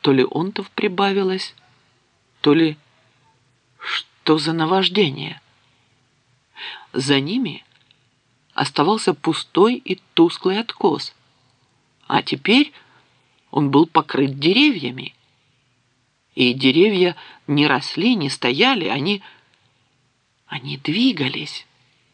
То ли онтов прибавилось, то ли что за наваждение. За ними оставался пустой и тусклый откос, а теперь он был покрыт деревьями. И деревья не росли, не стояли, они двигались.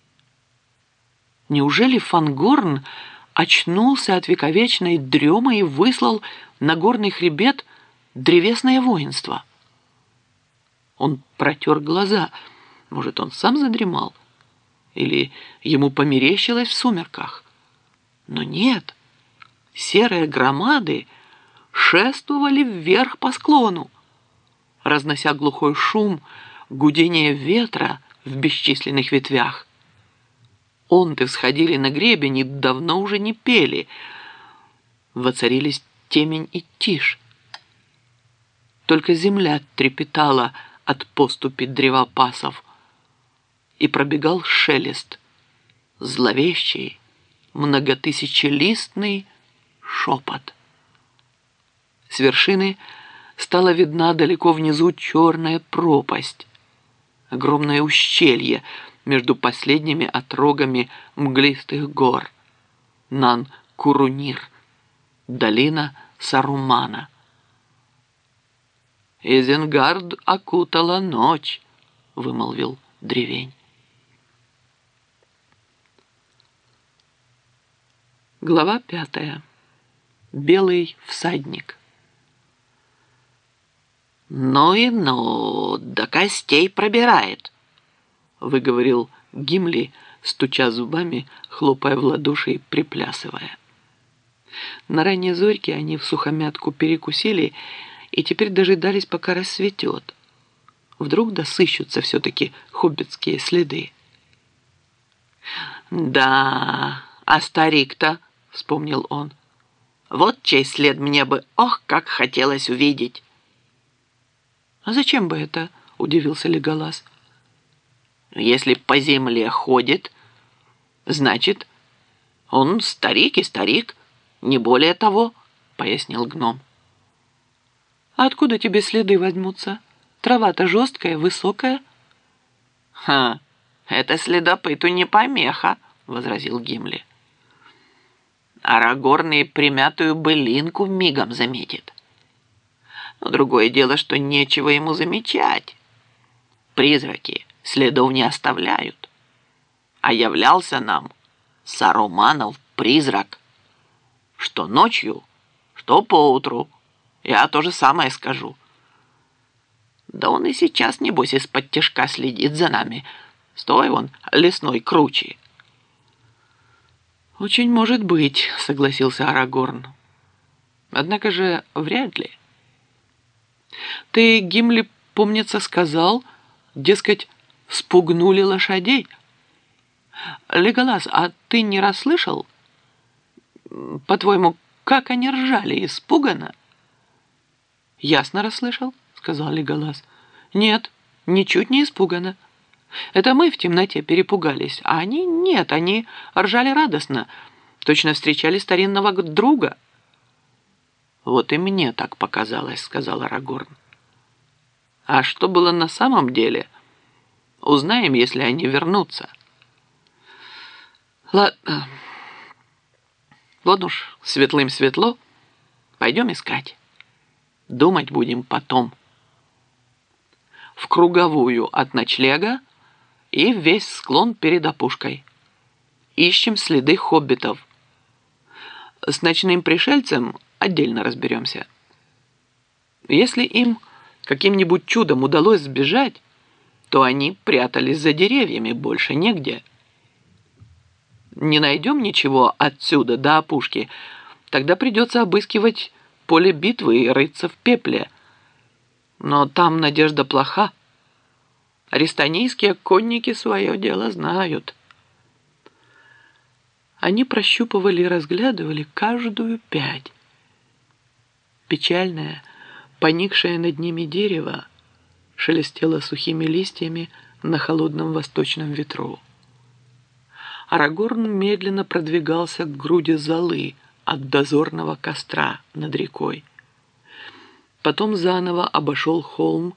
Неужели Фангорн очнулся от вековечной дремы и выслал на горный хребет древесное воинство? Он протер глаза. Может, он сам задремал? Или ему померещилось в сумерках? Но нет. Серые громады шествовали вверх по склону, разнося глухой шум, гудение ветра в бесчисленных ветвях. Онты всходили на гребень и давно уже не пели. Воцарились темень и тишь. Только земля трепетала от поступи древопасов, и пробегал шелест, зловещий, многотысячелистный шепот. С вершины стала видна далеко внизу черная пропасть, огромное ущелье между последними отрогами мглистых гор, Нан-Курунир, долина Сарумана. «Изенгард окутала ночь», — вымолвил древень. Глава 5. Белый всадник. «Ну и ну, до костей пробирает», — выговорил Гимли, стуча зубами, хлопая в ладоши и приплясывая. На ранней зорьке они всухомятку перекусили и теперь дожидались, пока рассветет. Вдруг досыщутся все-таки хоббитские следы. «Да, а старик-то», — вспомнил он, — «вот чей след мне бы, ох, как хотелось увидеть». «А зачем бы это?» — удивился Леголас. «Если по земле ходит, значит, он старик и старик, не более того», — пояснил гном. «А откуда тебе следы возьмутся? Трава-то жесткая, высокая». «Ха, это следопыту не помеха», — возразил Гимли. «Арагорн и примятую былинку мигом заметит. Но другое дело, что нечего ему замечать. Призраки следов не оставляют. А являлся нам Саруманов призрак. Что ночью, что поутру. Я то же самое скажу. Да он и сейчас, небось, из-под тишка следит за нами. Стой вон, лесной круче». «Очень может быть», — согласился Арагорн. «Однако же вряд ли. Ты, Гимли, помнится, сказал, дескать, спугнули лошадей. Леголас, а ты не расслышал? По-твоему, как они ржали испуганно?» «Ясно расслышал», — сказал Леголас. «Нет, ничуть не испуганно. Это мы в темноте перепугались, а они нет, они ржали радостно, точно встречали старинного друга». «Вот и мне так показалось», — сказал Арагорн. «А что было на самом деле, узнаем, если они вернутся». «Ладно, вот уж светлым светло, пойдем искать. Думать будем потом. В круговую от ночлега и весь склон перед опушкой. Ищем следы хоббитов. С ночным пришельцем отдельно разберемся. Если им каким-нибудь чудом удалось сбежать, то они прятались за деревьями, больше негде. Не найдем ничего отсюда до опушки, тогда придется обыскивать поле битвы и рыться в пепле. Но там надежда плоха. Аристанийские конники свое дело знают». Они прощупывали и разглядывали каждую пять. Печальное, поникшее над ними дерево шелестело сухими листьями на холодном восточном ветру. Арагорн медленно продвигался к груди золы от дозорного костра над рекой. потом заново обошел холм